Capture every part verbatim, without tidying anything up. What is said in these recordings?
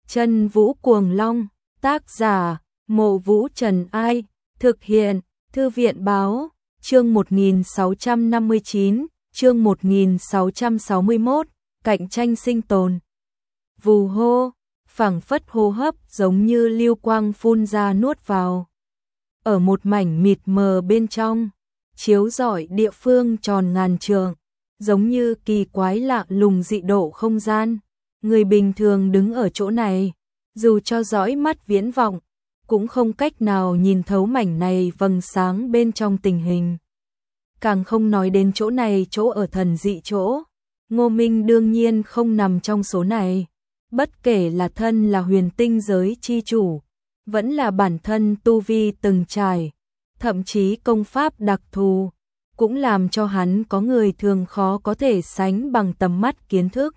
Chân Vũ Cuồng Long, tác giả, Mộ Vũ Trần Ai, thực hiện, Thư viện Báo, chương một nghìn sáu trăm năm mươi chín, chương một nghìn sáu trăm sáu mươi mốt, cạnh tranh sinh tồn. Vù hô, phảng phất hô hấp giống như lưu quang phun ra nuốt vào. Ở một mảnh mịt mờ bên trong, chiếu rọi địa phương tròn ngàn trượng, giống như kỳ quái lạ lùng dị độ không gian. Người bình thường đứng ở chỗ này, dù cho dõi mắt viễn vọng, cũng không cách nào nhìn thấu mảnh này vầng sáng bên trong tình hình. Càng không nói đến chỗ này chỗ ở thần dị chỗ. Ngô Minh đương nhiên không nằm trong số này. Bất kể là thân là huyền tinh giới chi chủ, vẫn là bản thân tu vi từng trải, thậm chí công pháp đặc thù, cũng làm cho hắn có người thường khó có thể sánh bằng tầm mắt kiến thức.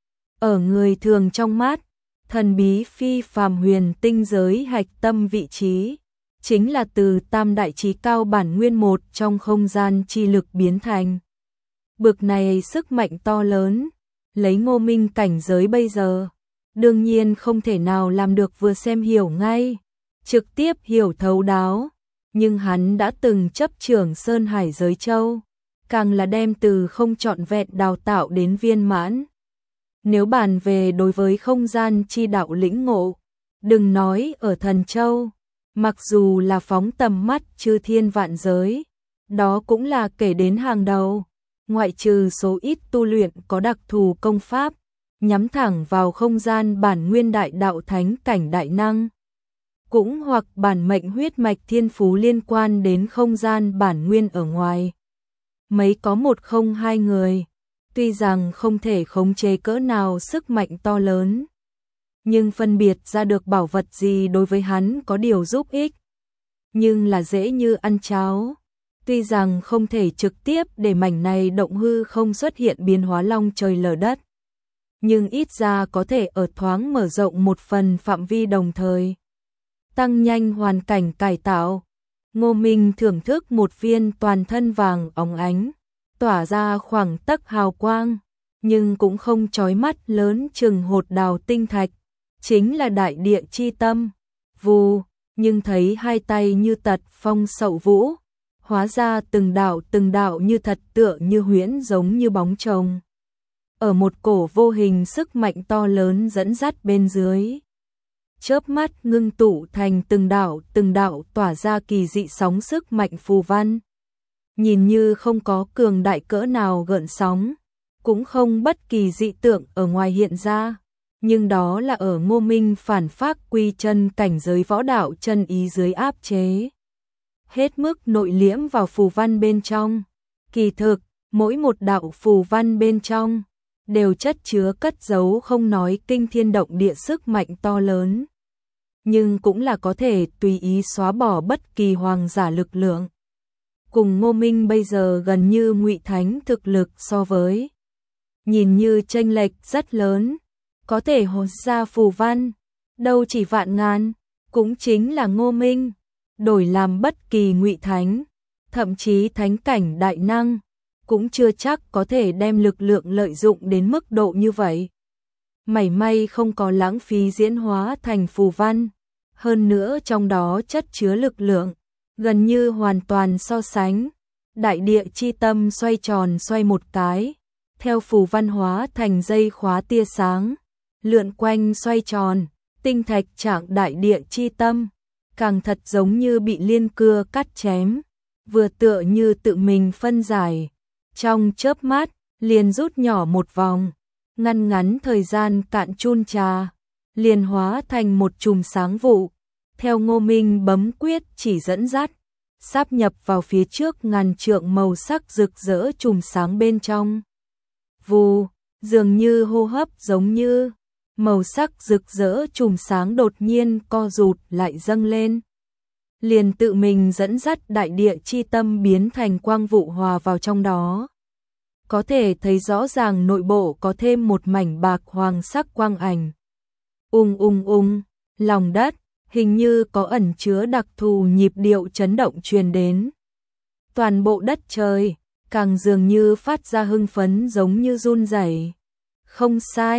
Ở người thường trong mắt, thần bí phi phàm huyền tinh giới hạch tâm vị trí, chính là từ tam đại trí cao bản nguyên một trong không gian chi lực biến thành. Bực này sức mạnh to lớn, lấy Ngô Minh cảnh giới bây giờ, đương nhiên không thể nào làm được vừa xem hiểu ngay, trực tiếp hiểu thấu đáo, nhưng hắn đã từng chấp trưởng Sơn Hải giới châu, càng là đem từ không trọn vẹn đào tạo đến viên mãn. Nếu bàn về đối với không gian chi đạo lĩnh ngộ, đừng nói ở Thần Châu, mặc dù là phóng tầm mắt chư thiên vạn giới, đó cũng là kể đến hàng đầu, ngoại trừ số ít tu luyện có đặc thù công pháp, nhắm thẳng vào không gian bản nguyên đại đạo thánh cảnh đại năng, cũng hoặc bản mệnh huyết mạch thiên phú liên quan đến không gian bản nguyên ở ngoài. Mấy có một không hai người, tuy rằng không thể khống chế cỡ nào sức mạnh to lớn, nhưng phân biệt ra được bảo vật gì đối với hắn có điều giúp ích. Nhưng là dễ như ăn cháo, tuy rằng không thể trực tiếp để mảnh này động hư không xuất hiện biến hóa long trời lở đất, nhưng ít ra có thể ở thoáng mở rộng một phần phạm vi đồng thời. Tăng nhanh hoàn cảnh cải tạo, Ngô Minh thưởng thức một viên toàn thân vàng óng ánh, tỏa ra khoảng tấc hào quang, nhưng cũng không chói mắt lớn chừng hột đào tinh thạch, chính là đại địa chi tâm. Vù, nhưng thấy hai tay như tật phong sậu vũ, hóa ra từng đạo từng đạo như thật tựa như huyễn giống như bóng chồng. Ở một cổ vô hình sức mạnh to lớn dẫn dắt bên dưới, chớp mắt ngưng tụ thành từng đạo từng đạo tỏa ra kỳ dị sóng sức mạnh phù văn. Nhìn như không có cường đại cỡ nào gợn sóng, cũng không bất kỳ dị tượng ở ngoài hiện ra, nhưng đó là ở Ngô Minh phản phác quy chân cảnh giới võ đạo chân ý dưới áp chế, hết mức nội liễm vào phù văn bên trong. Kỳ thực, mỗi một đạo phù văn bên trong đều chất chứa cất giấu không nói kinh thiên động địa sức mạnh to lớn, nhưng cũng là có thể tùy ý xóa bỏ bất kỳ hoàng giả lực lượng. Cùng Ngô Minh bây giờ gần như ngụy thánh thực lực so với, nhìn như chênh lệch rất lớn, có thể hồn ra phù văn, đâu chỉ vạn ngàn, cũng chính là Ngô Minh, đổi làm bất kỳ ngụy thánh, thậm chí thánh cảnh đại năng, cũng chưa chắc có thể đem lực lượng lợi dụng đến mức độ như vậy. Mảy may không có lãng phí diễn hóa thành phù văn, hơn nữa trong đó chất chứa lực lượng, gần như hoàn toàn so sánh. Đại địa chi tâm xoay tròn xoay một cái, theo phù văn hóa thành dây khóa tia sáng, lượn quanh xoay tròn, tinh thạch trạng đại địa chi tâm, càng thật giống như bị liên cưa cắt chém, vừa tựa như tự mình phân giải, trong chớp mắt liền rút nhỏ một vòng, ngăn ngắn thời gian cạn chun trà, liền hóa thành một chùm sáng vụ, theo Ngô Minh bấm quyết chỉ dẫn dắt, sáp nhập vào phía trước ngàn trượng màu sắc rực rỡ chùm sáng bên trong. Vù, dường như hô hấp giống như, màu sắc rực rỡ chùm sáng đột nhiên co rụt lại dâng lên, liền tự mình dẫn dắt đại địa chi tâm biến thành quang vụ hòa vào trong đó. Có thể thấy rõ ràng nội bộ có thêm một mảnh bạc hoàng sắc quang ảnh. Ung ung ung, lòng đất hình như có ẩn chứa đặc thù nhịp điệu chấn động truyền đến. Toàn bộ đất trời càng dường như phát ra hưng phấn giống như run rẩy. Không sai,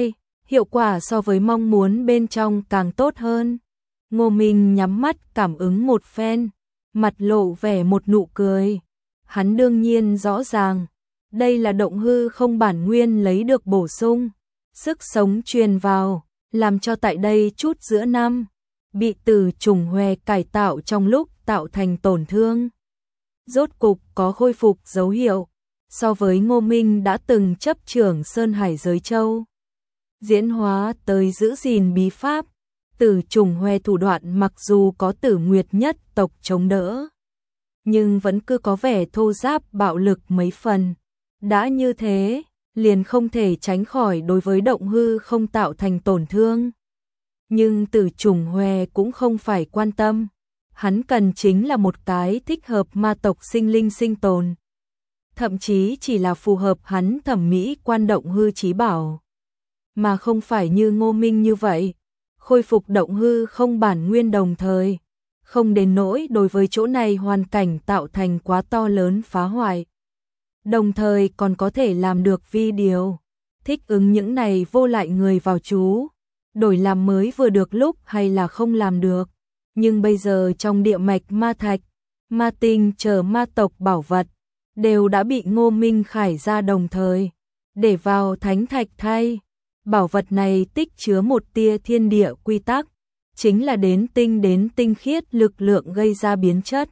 Hiệu quả so với mong muốn bên trong càng tốt hơn. Ngô Minh nhắm mắt cảm ứng một phen, mặt lộ vẻ một nụ cười. Hắn đương nhiên rõ ràng, đây là động hư không bản nguyên lấy được bổ sung, sức sống truyền vào, làm cho tại đây chút giữa năm, bị tử trùng hoè cải tạo trong lúc tạo thành tổn thương. Rốt cục có khôi phục dấu hiệu, so với Ngô Minh đã từng chấp trưởng Sơn Hải Giới Châu. Diễn hóa tới giữ gìn bí pháp, tử trùng hoè thủ đoạn mặc dù có Tử Nguyệt nhất tộc chống đỡ, nhưng vẫn cứ có vẻ thô ráp bạo lực mấy phần. Đã như thế, liền không thể tránh khỏi đối với động hư không tạo thành tổn thương. Nhưng Tử trùng hoè cũng không phải quan tâm, hắn cần chính là một cái thích hợp ma tộc sinh linh sinh tồn. Thậm chí chỉ là phù hợp hắn thẩm mỹ quan động hư chí bảo. Mà không phải như Ngô Minh như vậy, khôi phục động hư không bản nguyên đồng thời, không đến nỗi đối với chỗ này hoàn cảnh tạo thành quá to lớn phá hoại. Đồng thời còn có thể làm được vi điều, thích ứng những này vô lại người vào chú, đổi làm mới vừa được lúc hay là không làm được. Nhưng bây giờ trong địa mạch ma thạch, ma tinh chờ ma tộc bảo vật, đều đã bị Ngô Minh khải ra đồng thời, để vào thánh thạch thay. Bảo vật này tích chứa một tia thiên địa quy tắc, chính là đến tinh đến tinh khiết lực lượng gây ra biến chất.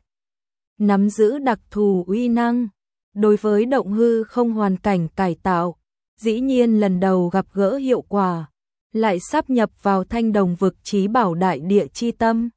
Nắm giữ đặc thù uy năng, đối với động hư không hoàn cảnh cải tạo, dĩ nhiên lần đầu gặp gỡ hiệu quả, lại sáp nhập vào thanh đồng vực chí bảo đại địa chi tâm.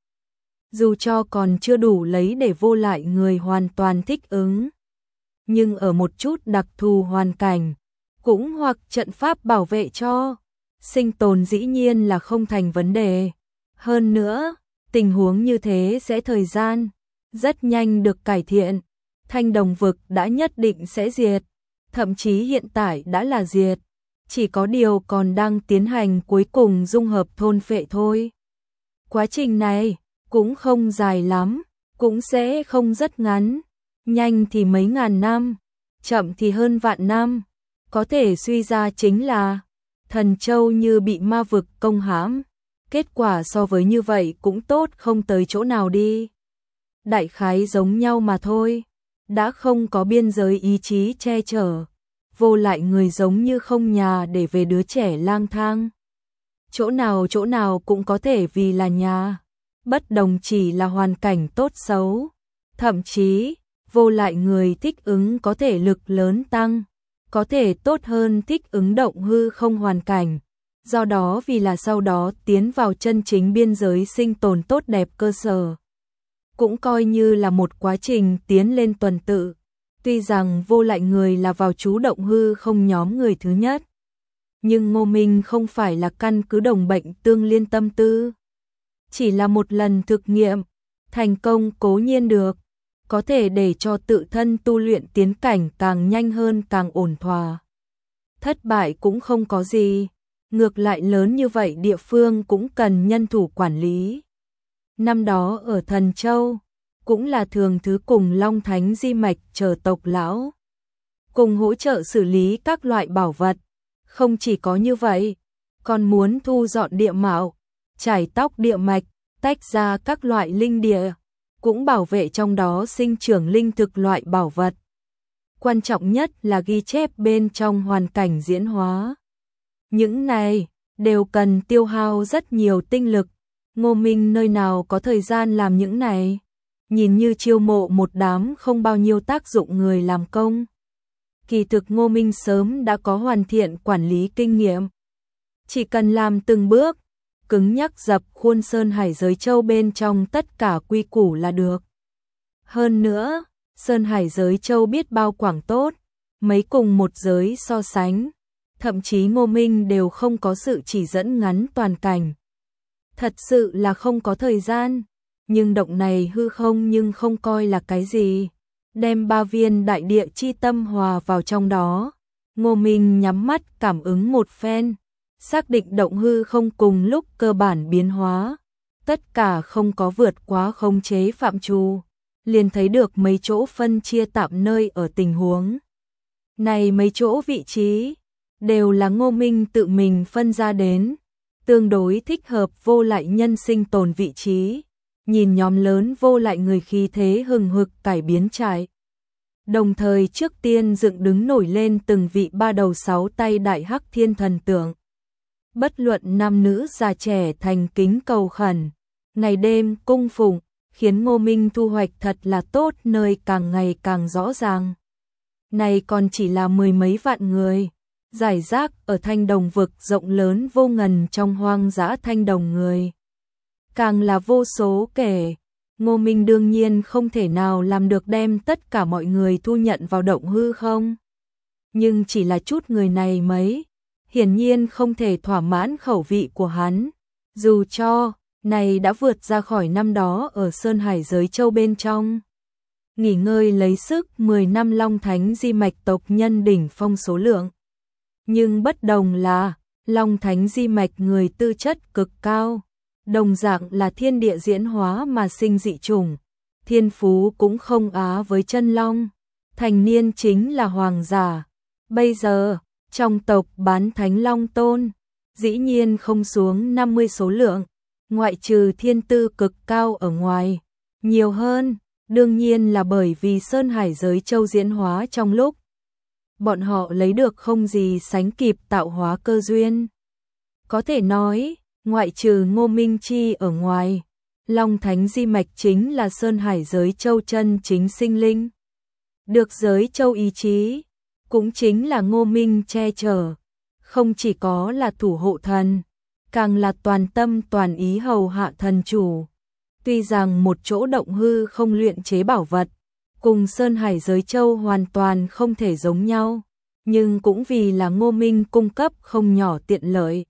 Dù cho còn chưa đủ lấy để vô lại người hoàn toàn thích ứng, nhưng ở một chút đặc thù hoàn cảnh, cũng hoặc trận pháp bảo vệ cho, sinh tồn dĩ nhiên là không thành vấn đề. Hơn nữa, tình huống như thế sẽ thời gian rất nhanh được cải thiện. Thanh đồng vực đã nhất định sẽ diệt, thậm chí hiện tại đã là diệt, chỉ có điều còn đang tiến hành cuối cùng dung hợp thôn phệ thôi. Quá trình này cũng không dài lắm, cũng sẽ không rất ngắn, nhanh thì mấy ngàn năm, chậm thì hơn vạn năm. Có thể suy ra chính là Thần Châu như bị ma vực công hãm, kết quả so với như vậy cũng tốt không tới chỗ nào đi. Đại khái giống nhau mà thôi, đã không có biên giới ý chí che chở, vô lại người giống như không nhà để về đứa trẻ lang thang. Chỗ nào chỗ nào cũng có thể vì là nhà, bất đồng chỉ là hoàn cảnh tốt xấu, thậm chí vô lại người thích ứng có thể lực lớn tăng, có thể tốt hơn thích ứng động hư không hoàn cảnh, do đó vì là sau đó tiến vào chân chính biên giới sinh tồn tốt đẹp cơ sở. Cũng coi như là một quá trình tiến lên tuần tự, tuy rằng vô lại người là vào chú động hư không nhóm người thứ nhất, nhưng Ngô Minh không phải là căn cứ đồng bệnh tương liên tâm tư, chỉ là một lần thực nghiệm, thành công cố nhiên được, có thể để cho tự thân tu luyện tiến cảnh càng nhanh hơn càng ổn thỏa. Thất bại cũng không có gì, ngược lại lớn như vậy địa phương cũng cần nhân thủ quản lý. Năm đó ở Thần Châu, cũng là thường thứ cùng Long Thánh Di Mạch chờ tộc lão, cùng hỗ trợ xử lý các loại bảo vật. Không chỉ có như vậy, còn muốn thu dọn địa mạo, trải tóc địa mạch, tách ra các loại linh địa, cũng bảo vệ trong đó sinh trưởng linh thực loại bảo vật. Quan trọng nhất là ghi chép bên trong hoàn cảnh diễn hóa. Những này đều cần tiêu hao rất nhiều tinh lực. Ngô Minh nơi nào có thời gian làm những này, nhìn như chiêu mộ một đám không bao nhiêu tác dụng người làm công. Kỳ thực Ngô Minh sớm đã có hoàn thiện quản lý kinh nghiệm. Chỉ cần làm từng bước, cứng nhắc dập khuôn Sơn Hải Giới Châu bên trong tất cả quy củ là được. Hơn nữa, Sơn Hải Giới Châu biết bao quảng tốt, mấy cùng một giới so sánh, thậm chí Ngô Minh đều không có sự chỉ dẫn ngắn toàn cảnh. Thật sự là không có thời gian, nhưng động này hư không nhưng không coi là cái gì. Đem ba viên đại địa chi tâm hòa vào trong đó, Ngô Minh nhắm mắt cảm ứng một phen, xác định động hư không cùng lúc cơ bản biến hóa, tất cả không có vượt quá khống chế phạm trù, liền thấy được mấy chỗ phân chia tạm nơi ở tình huống. Này mấy chỗ vị trí, đều là Ngô Minh tự mình phân ra đến, tương đối thích hợp Vô Lại nhân sinh tồn vị trí. Nhìn nhóm lớn Vô Lại người khí thế hừng hực cải biến trải. Đồng thời trước tiên dựng đứng nổi lên từng vị ba đầu sáu tay đại hắc thiên thần tượng. Bất luận nam nữ già trẻ thành kính cầu khẩn, ngày đêm cung phụng, khiến Ngô Minh thu hoạch thật là tốt, nơi càng ngày càng rõ ràng. Này còn chỉ là mười mấy vạn người, giải rác ở Thanh Đồng vực rộng lớn vô ngần trong hoang dã Thanh Đồng người. Càng là vô số kể, Ngô Minh đương nhiên không thể nào làm được đem tất cả mọi người thu nhận vào động hư không. Nhưng chỉ là chút người này mấy, hiển nhiên không thể thỏa mãn khẩu vị của hắn, dù cho này đã vượt ra khỏi năm đó ở Sơn Hải giới châu bên trong. Nghỉ ngơi lấy sức mười năm Long Thánh di mạch tộc nhân đỉnh phong số lượng. Nhưng bất đồng là, Long Thánh di mạch người tư chất cực cao, đồng dạng là thiên địa diễn hóa mà sinh dị chủng, thiên phú cũng không á với chân long, thành niên chính là hoàng giả. Bây giờ, trong tộc bán thánh long tôn, dĩ nhiên không xuống năm mươi số lượng, ngoại trừ thiên tư cực cao ở ngoài, nhiều hơn, đương nhiên là bởi vì Sơn Hải giới châu diễn hóa trong lúc bọn họ lấy được không gì sánh kịp tạo hóa cơ duyên. Có thể nói, ngoại trừ Ngô Minh Chi ở ngoài, Long Thánh di mạch chính là Sơn Hải giới châu chân chính sinh linh. Được giới châu ý chí, cũng chính là Ngô Minh che chở, không chỉ có là thủ hộ thần, càng là toàn tâm toàn ý hầu hạ thần chủ. Tuy rằng một chỗ động hư không luyện chế bảo vật, cùng Sơn Hải giới châu hoàn toàn không thể giống nhau, nhưng cũng vì là Ngô Minh cung cấp không nhỏ tiện lợi.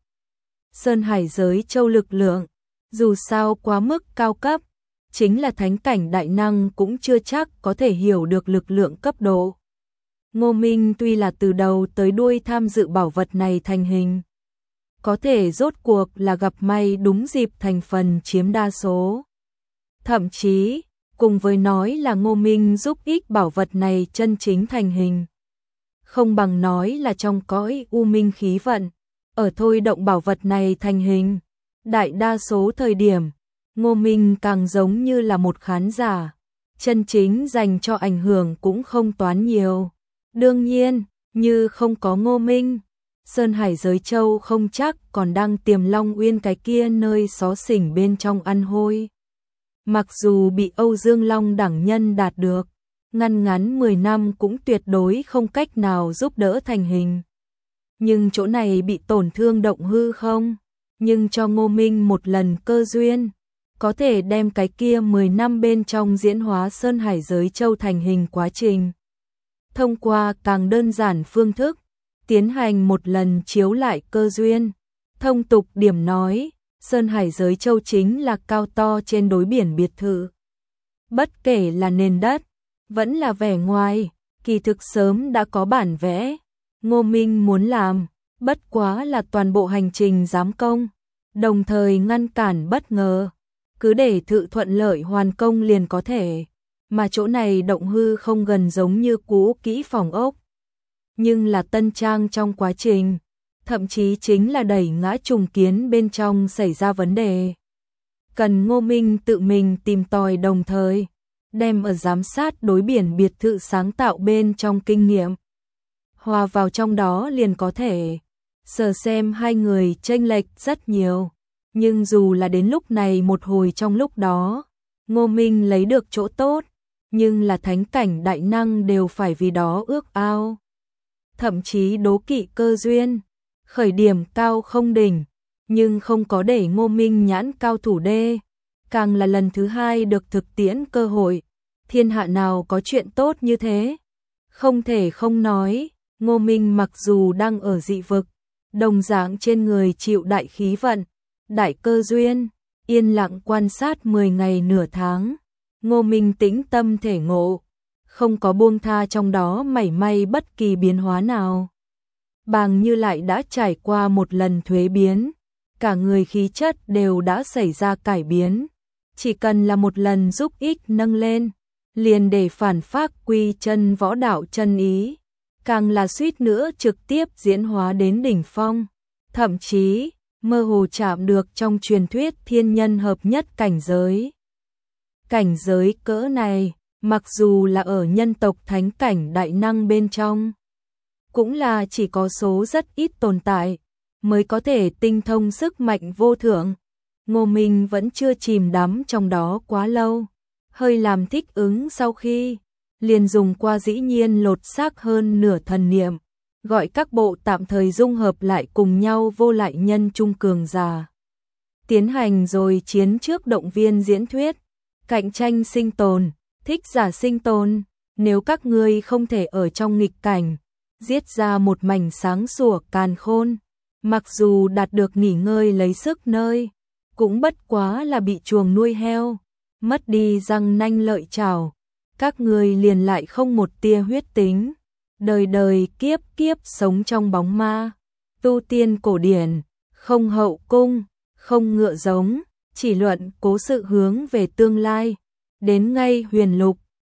Sơn Hải giới châu lực lượng, dù sao quá mức cao cấp, chính là thánh cảnh đại năng cũng chưa chắc có thể hiểu được lực lượng cấp độ. Ngô Minh tuy là từ đầu tới đuôi tham dự bảo vật này thành hình, có thể rốt cuộc là gặp may đúng dịp thành phần chiếm đa số. Thậm chí, cùng với nói là Ngô Minh giúp ích bảo vật này chân chính thành hình, không bằng nói là trong cõi u minh khí vận, ở thôi động bảo vật này thành hình. Đại đa số thời điểm, Ngô Minh càng giống như là một khán giả, chân chính dành cho ảnh hưởng cũng không toán nhiều. Đương nhiên, như không có Ngô Minh, Sơn Hải giới châu không chắc còn đang tiềm Long Uyên cái kia nơi xó xỉnh bên trong ăn hôi. Mặc dù bị Âu Dương Long đẳng nhân đạt được, ngăn ngắn mười năm cũng tuyệt đối không cách nào giúp đỡ thành hình. Nhưng chỗ này bị tổn thương động hư không? Nhưng cho Ngô Minh một lần cơ duyên, có thể đem cái kia mười năm bên trong diễn hóa Sơn Hải giới châu thành hình quá trình. Thông qua càng đơn giản phương thức, tiến hành một lần chiếu lại cơ duyên. Thông tục điểm nói, Sơn Hải giới châu chính là cao to trên đối biển biệt thự. Bất kể là nền đất, vẫn là vẻ ngoài, kỳ thực sớm đã có bản vẽ. Ngô Minh muốn làm, bất quá là toàn bộ hành trình giám công, đồng thời ngăn cản bất ngờ, cứ để thự thuận lợi hoàn công liền có thể. Mà chỗ này động hư không gần giống như cũ kỹ phòng ốc, nhưng là tân trang trong quá trình, thậm chí chính là đẩy ngã trùng kiến bên trong xảy ra vấn đề. Cần Ngô Minh tự mình tìm tòi, đồng thời đem ở giám sát đối biển biệt thự sáng tạo bên trong kinh nghiệm hòa vào trong đó liền có thể. Sở xem hai người chênh lệch rất nhiều, nhưng dù là đến lúc này một hồi trong lúc đó, Ngô Minh lấy được chỗ tốt, nhưng là thánh cảnh đại năng đều phải vì đó ước ao, thậm chí đố kỵ cơ duyên. Khởi điểm cao không đỉnh, nhưng không có để Ngô Minh nhãn cao thủ đê, càng là lần thứ hai được thực tiễn cơ hội. Thiên hạ nào có chuyện tốt như thế? Không thể không nói, Ngô Minh mặc dù đang ở dị vực, đồng dạng trên người chịu đại khí vận, đại cơ duyên, yên lặng quan sát mười ngày nửa tháng. Ngô Minh tĩnh tâm thể ngộ, không có buông tha trong đó mảy may bất kỳ biến hóa nào. Bàng Như lại đã trải qua một lần thuế biến, cả người khí chất đều đã xảy ra cải biến. Chỉ cần là một lần giúp ích nâng lên, liền để phản phác quy chân võ đạo chân ý. càng là suýt nữa trực tiếp diễn hóa đến đỉnh phong, thậm chí mơ hồ chạm được trong truyền thuyết thiên nhân hợp nhất cảnh giới. Cảnh giới cỡ này, mặc dù là ở nhân tộc thánh cảnh đại năng bên trong, cũng là chỉ có số rất ít tồn tại, mới có thể tinh thông sức mạnh vô thượng. Ngô Minh vẫn chưa chìm đắm trong đó quá lâu, hơi làm thích ứng sau khi, liền dùng qua dĩ nhiên lột xác hơn nửa thần niệm, gọi các bộ tạm thời dung hợp lại cùng nhau vô lại nhân trung cường giả. Tiến hành rồi chiến trước động viên diễn thuyết, cạnh tranh sinh tồn, thích giả sinh tồn, nếu các ngươi không thể ở trong nghịch cảnh, giết ra một mảnh sáng sủa càn khôn, mặc dù đạt được nghỉ ngơi lấy sức nơi, cũng bất quá là bị chuồng nuôi heo, mất đi răng nanh lợi chảo, các ngươi liền lại không một tia huyết tính, đời đời kiếp kiếp sống trong bóng ma, tu tiên cổ điển, không hậu cung, không ngựa giống, chỉ luận cố sự hướng về tương lai, đến ngay huyền lục,